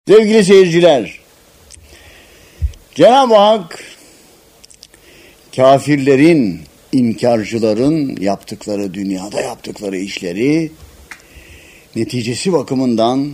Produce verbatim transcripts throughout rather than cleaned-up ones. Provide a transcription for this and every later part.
Sevgili seyirciler, Cenab-ı Hak kafirlerin, inkarcıların yaptıkları, dünyada yaptıkları işleri neticesi bakımından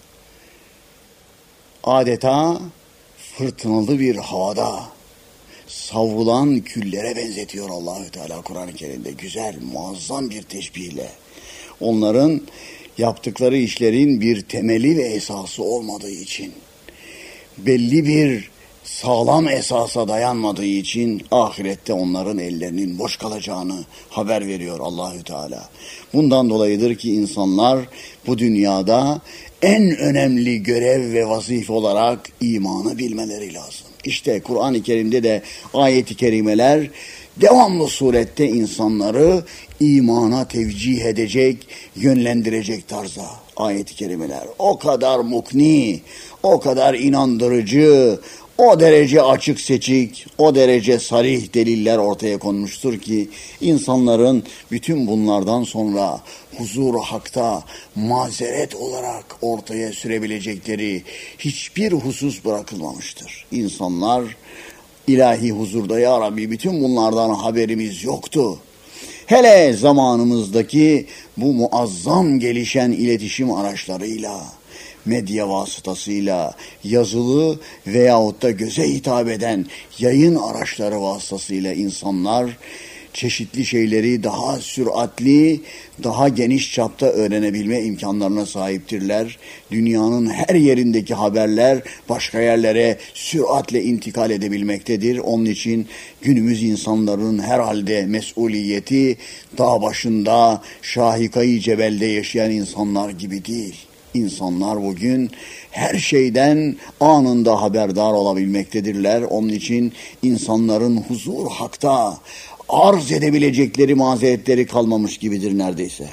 adeta fırtınalı bir havada savrulan küllere benzetiyor Allahü Teala Kur'an-ı Kerim'de. Güzel, muazzam bir teşbihle. Onların yaptıkları işlerin bir temeli ve esası olmadığı için, belli bir sağlam esasa dayanmadığı için ahirette onların ellerinin boş kalacağını haber veriyor Allahü Teala. Bundan dolayıdır ki insanlar bu dünyada en önemli görev ve vazife olarak imanı bilmeleri lazım. İşte Kur'an-ı Kerim'de de ayet-i kerimeler devamlı surette insanları imana tevcih edecek, yönlendirecek tarzda ayet-i kerimeler. O kadar mukni, o kadar inandırıcı, o derece açık seçik, o derece sarih deliller ortaya konmuştur ki insanların bütün bunlardan sonra huzur-u hakta mazeret olarak ortaya sürebilecekleri hiçbir husus bırakılmamıştır. İnsanlar ilahi huzurda ya Rabbi bütün bunlardan haberimiz yoktu. Hele zamanımızdaki bu muazzam gelişen iletişim araçlarıyla, medya vasıtasıyla, yazılı veyahut da göze hitap eden yayın araçları vasıtasıyla insanlar çeşitli şeyleri daha süratli, daha geniş çapta öğrenebilme imkanlarına sahiptirler. Dünyanın her yerindeki haberler başka yerlere süratle intikal edebilmektedir. Onun için günümüz insanların herhalde mesuliyeti dağ başında, şahikayı cebelde yaşayan insanlar gibi değil. İnsanlar bugün her şeyden anında haberdar olabilmektedirler. Onun için insanların huzur hakta arz edebilecekleri mazeretleri kalmamış gibidir neredeyse.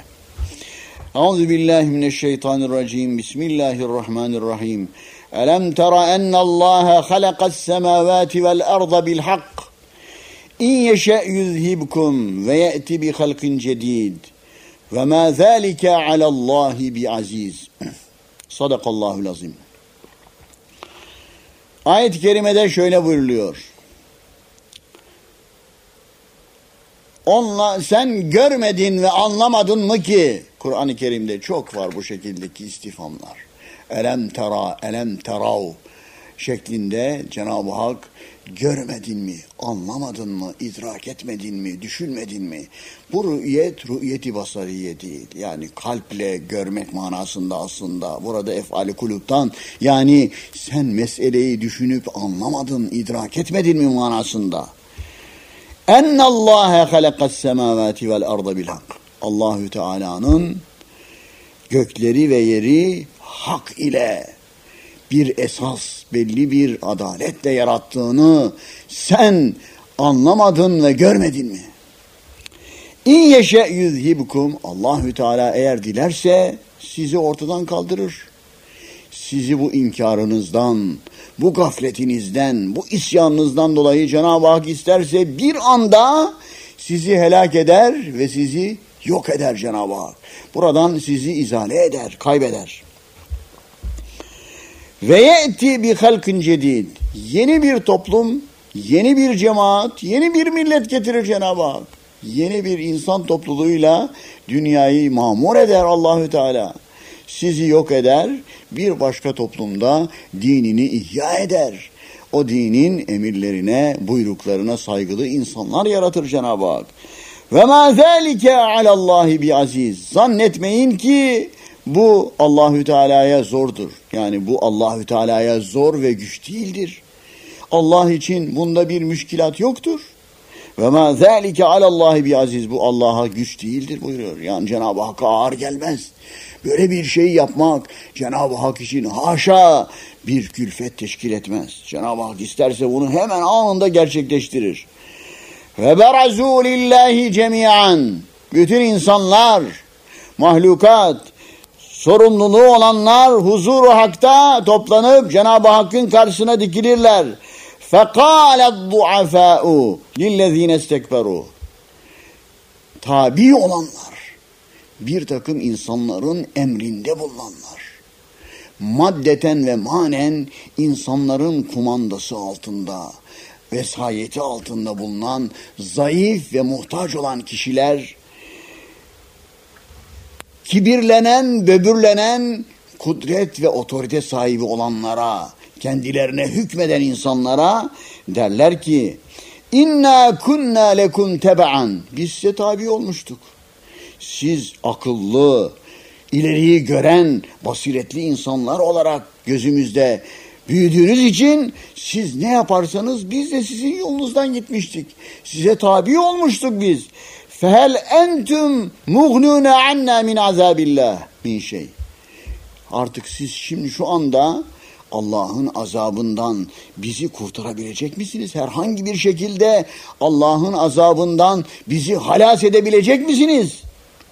Euzubillahimineşşeytanirracim. Bismillahirrahmanirrahim. Elem tera ennallaha halakas semavati vel arda bil hak. İn yeşe yuzhibkum ve ye'ti bi halkin cedid. Ve ma zâlike alallahi bi aziz. Sadakallahul azim. Ayet-i kerimede şöyle buyuruluyor. Onla sen görmedin ve anlamadın mı ki? Kur'an-ı Kerim'de çok var bu şekildeki istifhamlar. Elem tera, elem terav şeklinde Cenab-ı Hak görmedin mi, anlamadın mı, idrak etmedin mi, düşünmedin mi? Bu rü'yet, rü'yeti basariye değil. Yani kalple görmek manasında aslında. Burada ef'al-i kulüptan, yani sen meseleyi düşünüp anlamadın, idrak etmedin mi manasında. Ennallâhe halakas semâvâti vel arda bil hak. Allahü Teala'nın gökleri ve yeri hak ile bir esas, belli bir adaletle yarattığını sen anlamadın ve görmedin mi? İn yeşe yüzhibkum. Allahü Teala eğer dilerse sizi ortadan kaldırır. Sizi bu inkarınızdan, bu gafletinizden, bu isyanınızdan dolayı Cenab-ı Hak isterse bir anda sizi helak eder ve sizi yok eder Cenab-ı Hak. Buradan sizi izale eder, kaybeder. Ve ye'ti bi halkin cedid. Yeni bir toplum, yeni bir cemaat, yeni bir millet getirir Cenab-ı Hak. Yeni bir insan topluluğuyla dünyayı mamur eder Allahü Teala. Sizi yok eder, bir başka toplumda dinini ihya eder. O dinin emirlerine, buyruklarına saygılı insanlar yaratır Cenab-ı Hak. Ve ma zâlike alallahi bi aziz. Zannetmeyin ki bu Allahü Teala'ya zordur. Yani bu Allahü Teala'ya zor ve güç değildir. Allah için bunda bir müşkilat yoktur. Ve ma zâlike alallahi bi aziz. Bu Allah'a güç değildir buyuruyor. Yani Cenab-ı Hakk'a ağır gelmez. Böyle bir şey yapmak Cenab-ı Hak için haşa bir külfet teşkil etmez. Cenab-ı Hak isterse bunu hemen anında gerçekleştirir. Ve berazû lillahi cemiyan. Bütün insanlar, mahlukat, sorumluluğu olanlar huzur-u hakta toplanıp Cenab-ı Hakk'ın karşısına dikilirler. فَقَالَ الضُّعَفَاءُ لِلَّذ۪ينَ اسْتَكْبَرُوا. Tabi olanlar, bir takım insanların emrinde bulunanlar, maddeten ve manen insanların kumandası altında, vesayeti altında bulunan zayıf ve muhtaç olan kişiler, kibirlenen, böbürlenen, kudret ve otorite sahibi olanlara, kendilerine hükmeden insanlara derler ki, İnna kunna lekum tebe'an. Biz size tabi olmuştuk. Siz akıllı, ileriyi gören, basiretli insanlar olarak gözümüzde büyüdüğünüz için siz ne yaparsanız biz de sizin yolunuzdan gitmiştik. Size tabi olmuştuk biz. Fehel entum muğnûne anna min azabillah min şey. Artık siz şimdi şu anda Allah'ın azabından bizi kurtarabilecek misiniz? Herhangi bir şekilde Allah'ın azabından bizi halas edebilecek misiniz?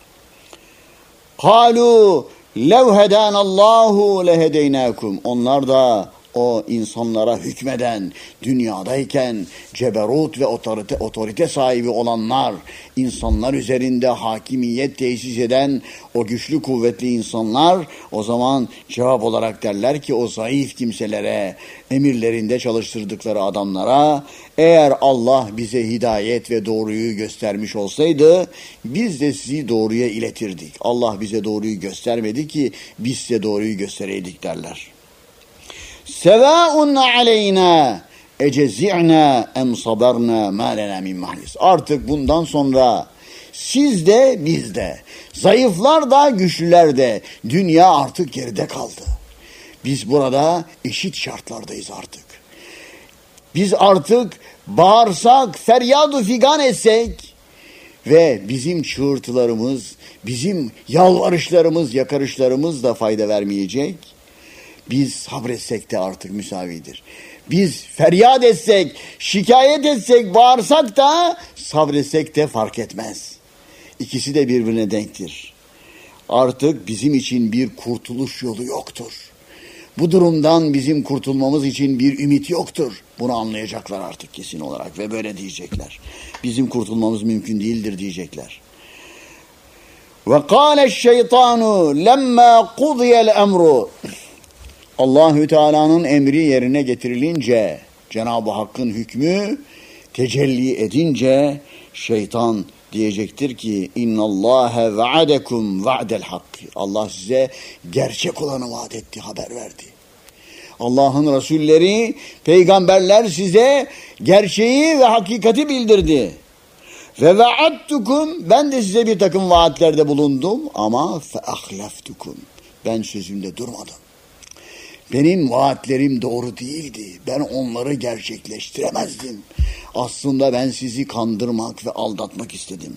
قَالُوا لَوْ هَدَانَ اللّٰهُ لَهَدَيْنَاكُمْ. Onlar da o insanlara hükmeden, dünyadayken ceberut ve otorite, otorite sahibi olanlar, insanlar üzerinde hakimiyet tesis eden o güçlü kuvvetli insanlar, o zaman cevap olarak derler ki o zayıf kimselere, emirlerinde çalıştırdıkları adamlara, eğer Allah bize hidayet ve doğruyu göstermiş olsaydı biz de sizi doğruya iletirdik. Allah bize doğruyu göstermedi ki biz size doğruyu göstereydik derler. Sevâun aleyna ecezi'na em sabarna ma lena min mahlis. Artık bundan sonra siz de biz de, zayıflar da güçlüler de, dünya artık geride kaldı. Biz burada eşit şartlardayız artık. Biz artık bağırsak, feryadu figan etsek ve bizim çığırtılarımız, bizim yalvarışlarımız, yakarışlarımız da fayda vermeyecek. Biz sabretsek de artık müsavidir. Biz feryat etsek, şikayet etsek, bağırsak da sabretsek de fark etmez. İkisi de birbirine denktir. Artık bizim için bir kurtuluş yolu yoktur. Bu durumdan bizim kurtulmamız için bir ümit yoktur. Bunu anlayacaklar artık kesin olarak ve böyle diyecekler. Bizim kurtulmamız mümkün değildir diyecekler. Ve kâle'ş-şeytanu lemmâ kudiyel emru. Allahü Teala'nın emri yerine getirilince, Cenab-ı Hakk'ın hükmü tecelli edince şeytan diyecektir ki İnnallâhe ve'adekum ve'del hak. Allah size gerçek olanı vaat etti, haber verdi. Allah'ın Resulleri, peygamberler size gerçeği ve hakikati bildirdi. Ve ve'adtukum, ben de size bir takım vaatlerde bulundum ama fe ahleftukum, ben sözümde durmadım. Benim vaatlerim doğru değildi. Ben onları gerçekleştiremezdim. Aslında ben sizi kandırmak ve aldatmak istedim.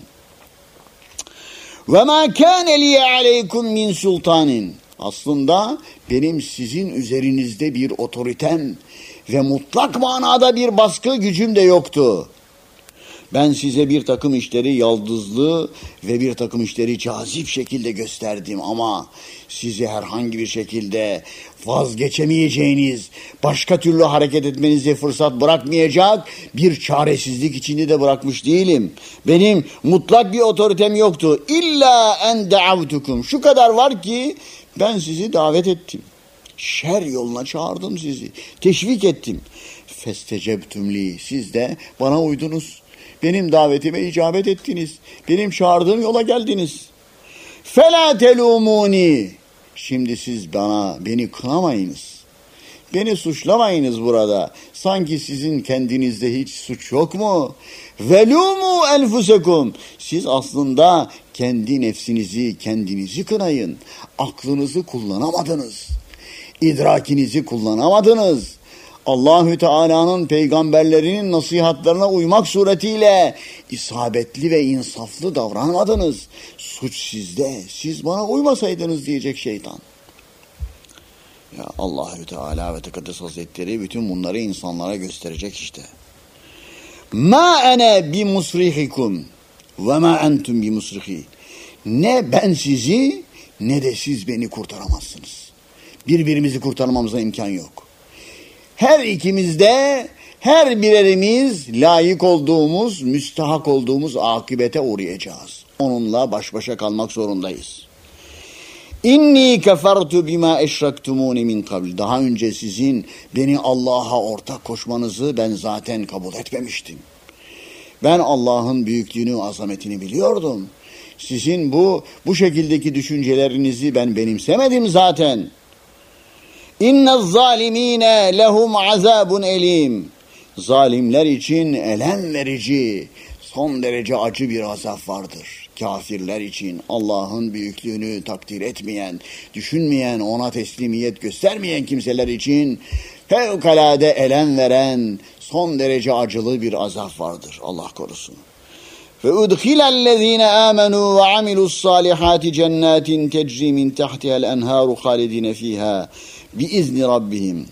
Ve ma kana li aleykum min sultanin. Aslında benim sizin üzerinizde bir otoritem ve mutlak manada bir baskı gücüm de yoktu. Ben size bir takım işleri yaldızlı ve bir takım işleri cazip şekilde gösterdim ama sizi herhangi bir şekilde vazgeçemeyeceğiniz, başka türlü hareket etmenize fırsat bırakmayacak bir çaresizlik içinde de bırakmış değilim. Benim mutlak bir otoritem yoktu. İlla en da'avtukum. Şu kadar var ki ben sizi davet ettim. Şer yoluna çağırdım sizi. Teşvik ettim. Festecebtüm li. Siz de bana uydunuz. Benim davetime icabet ettiniz. Benim çağırdığım yola geldiniz. Fela telumuni. Şimdi siz bana, beni kınamayınız. Beni suçlamayınız burada. Sanki sizin kendinizde hiç suç yok mu? Velumu enfusekum. Siz aslında kendi nefsinizi, kendinizi kınayın. Aklınızı kullanamadınız. İdrakinizi kullanamadınız. Allahü Teala'nın peygamberlerinin nasihatlerine uymak suretiyle isabetli ve insaflı davranmadınız. Suç sizde. Siz bana uymasaydınız diyecek şeytan. Ya Allahü Teala ve Tekaddes Hazretleri bütün bunları insanlara gösterecek işte. Ma ene bi musrihikum ve ma entum bi musrihi. Ne ben sizi ne de siz beni kurtaramazsınız. Birbirimizi kurtarmamıza imkan yok. Her ikimizde, her birerimiz layık olduğumuz, müstahak olduğumuz akibete uğrayacağız. Onunla baş başa kalmak zorundayız. İnni kefertu bima eşrektumuni min kabl. Daha önce sizin beni Allah'a ortak koşmanızı ben zaten kabul etmemiştim. Ben Allah'ın büyüklüğünü, azametini biliyordum. Sizin bu bu şekildeki düşüncelerinizi ben benimsemedim zaten. İnnez zalimine lehum azabun elim. Zalimler için elem verici, son derece acı bir azap vardır. Kafirler için, Allah'ın büyüklüğünü takdir etmeyen, düşünmeyen, ona teslimiyet göstermeyen kimseler için fevkalade elem veren, son derece acılı bir azap vardır. Allah korusun. Ve udkhilellezine amenu ve amilussalihati cennetin tecri min tahtiha'l enharu halidine fiha biizni rabbihim.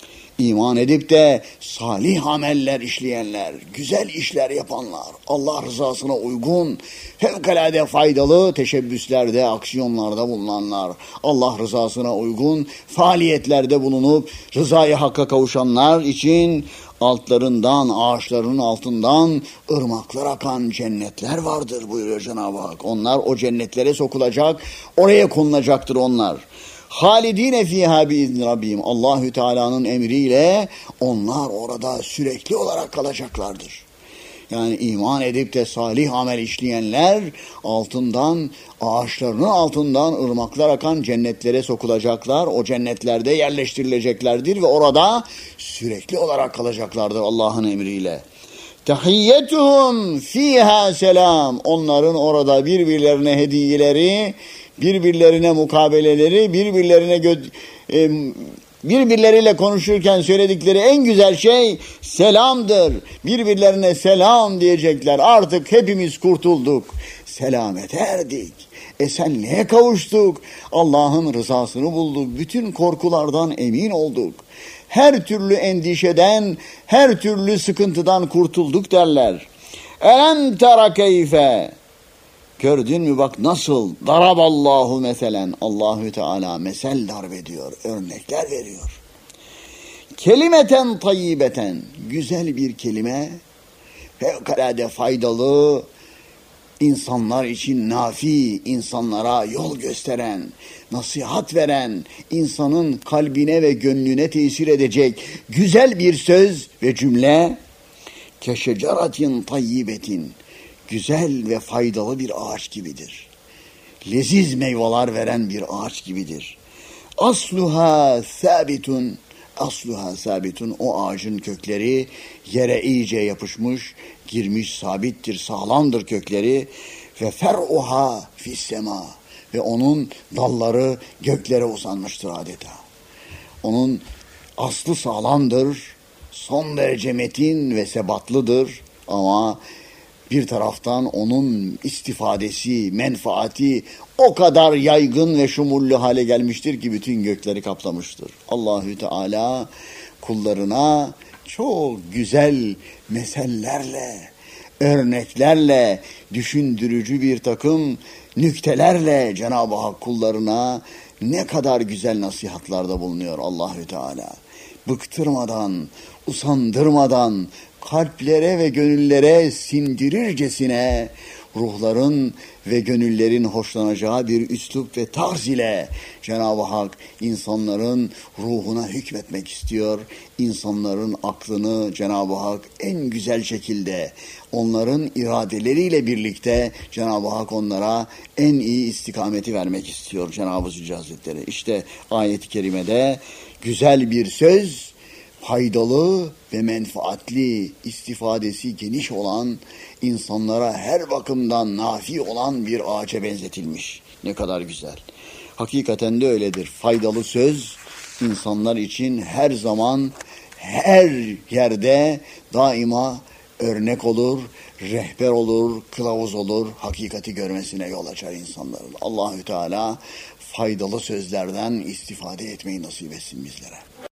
İman edip de salih ameller işleyenler, güzel işler yapanlar, Allah rızasına uygun, fevkalade faydalı teşebbüslerde, aksiyonlarda bulunanlar, Allah rızasına uygun faaliyetlerde bulunup rızayı hakka kavuşanlar için altlarından, ağaçlarının altından ırmaklar akan cennetler vardır buyuruyor Cenab-ı Hak. Onlar o cennetlere sokulacak, oraya konulacaktır onlar. Halidine fiha biizni rabbihim. Allahü Teala'nın emriyle onlar orada sürekli olarak kalacaklardır. Yani iman edip de salih amel işleyenler altından, ağaçlarının altından ırmaklar akan cennetlere sokulacaklar. O cennetlerde yerleştirileceklerdir ve orada sürekli olarak kalacaklardır Allah'ın emriyle. Tahiyyetuhum fiha selam. Onların orada birbirlerine hediyeleri, birbirlerine mukabeleleri, birbirlerine gö- e, birbirleriyle konuşurken söyledikleri en güzel şey selamdır. Birbirlerine selam diyecekler. Artık hepimiz kurtulduk. Selamete erdik. Esenliğe kavuştuk. Allah'ın rızasını bulduk. Bütün korkulardan emin olduk. Her türlü endişeden, her türlü sıkıntıdan kurtulduk derler. Elem tera keyfe. Gördün mü bak nasıl daraballahu meselen, Allahü Teala mesel darbediyor, örnekler veriyor. Kelimeten tayyibeten, güzel bir kelime, fevkalade faydalı, insanlar için nafi, insanlara yol gösteren, nasihat veren, insanın kalbine ve gönlüne tesir edecek güzel bir söz ve cümle. Keşeceratin tayyibetin, güzel ve faydalı bir ağaç gibidir. Leziz meyveler veren bir ağaç gibidir. Asluha sabitun, asluha sabitun, o ağacın kökleri yere iyice yapışmış, girmiş, sabittir, sağlamdır kökleri. Ve fer'uha fissema, ve onun dalları göklere uzanmıştır adeta. Onun aslı sağlamdır, son derece metin ve sebatlıdır ama bir taraftan onun istifadesi, menfaati o kadar yaygın ve şumullu hale gelmiştir ki bütün gökleri kaplamıştır. Allahü Teala kullarına çok güzel mesellerle, örneklerle, düşündürücü bir takım nüktelerle Cenab-ı Hak kullarına ne kadar güzel nasihatlarda bulunuyor Allahü Teala. Bıktırmadan, usandırmadan, kalplere ve gönüllere sindirircesine ruhların ve gönüllerin hoşlanacağı bir üslup ve tarz ile Cenab-ı Hak insanların ruhuna hükmetmek istiyor. İnsanların aklını Cenab-ı Hak en güzel şekilde onların iradeleriyle birlikte Cenab-ı Hak onlara en iyi istikameti vermek istiyor Cenab-ı Zülcelal Hazretleri. İşte ayet-i kerimede güzel bir söz, faydalı ve menfaatli, istifadesi geniş olan, insanlara her bakımdan nafi olan bir ağaca benzetilmiş. Ne kadar güzel. Hakikaten de öyledir. Faydalı söz insanlar için her zaman, her yerde daima örnek olur, rehber olur, kılavuz olur, hakikati görmesine yol açar insanların. Allahü Teala faydalı sözlerden istifade etmeyi nasip etsin bizlere.